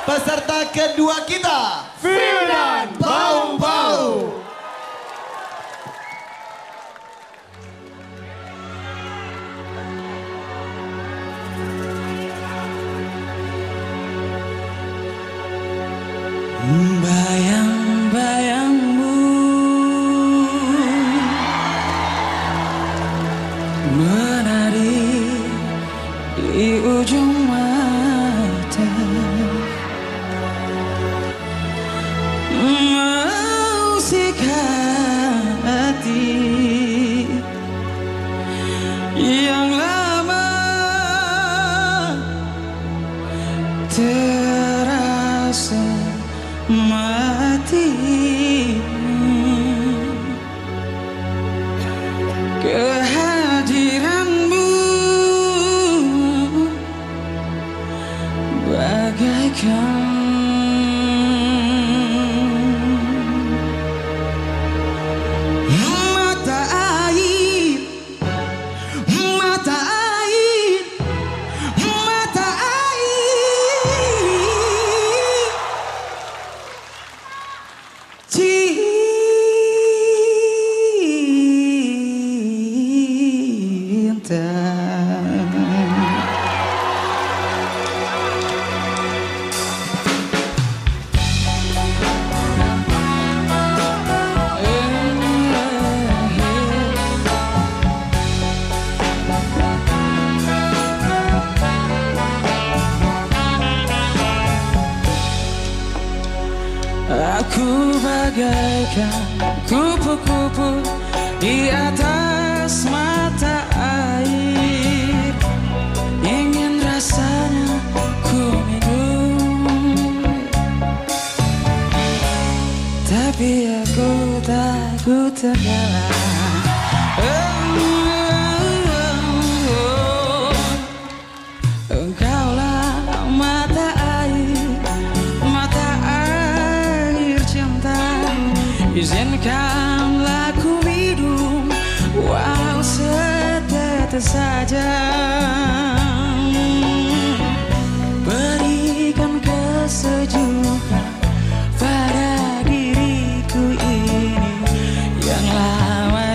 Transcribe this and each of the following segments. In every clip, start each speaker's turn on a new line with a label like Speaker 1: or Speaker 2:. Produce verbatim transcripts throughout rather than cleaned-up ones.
Speaker 1: peserta kedua kita, Firdan Bau Bau.
Speaker 2: Bayang-bayangmu menari di ujung mata, mengusik hati yang lama terasa mati. Kehadiranmu bagaikan mata air, mata air, mata air cinta. Aku bagaikan kupu-kupu di atas mata air, ingin rasanya ku minum, tapi aku takut tenggelam. Oh, oh, oh. Engkaulah mata air, mata air cinta. Izinkanlah ku minum, walau setetes saja. Berikan kesejukan pada diriku ini yang lama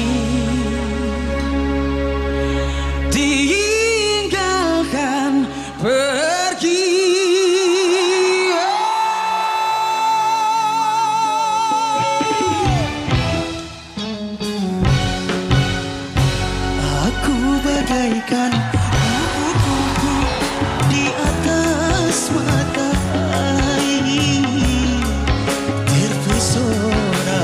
Speaker 2: ditinggalkan pergi. Aku bagaikan kupu-kupu di atas mata air, terpesona.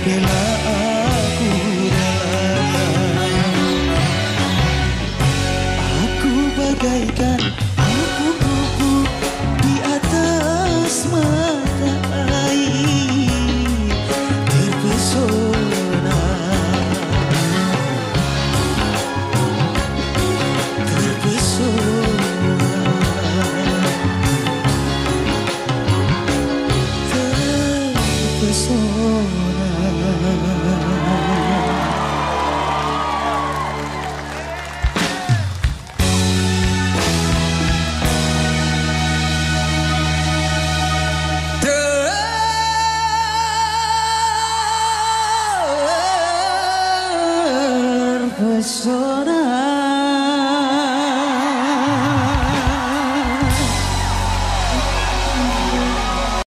Speaker 2: rela aku rela. Aku bagaikan kupu-kupu di atas mata air, terpesona, terpesona, terpesona.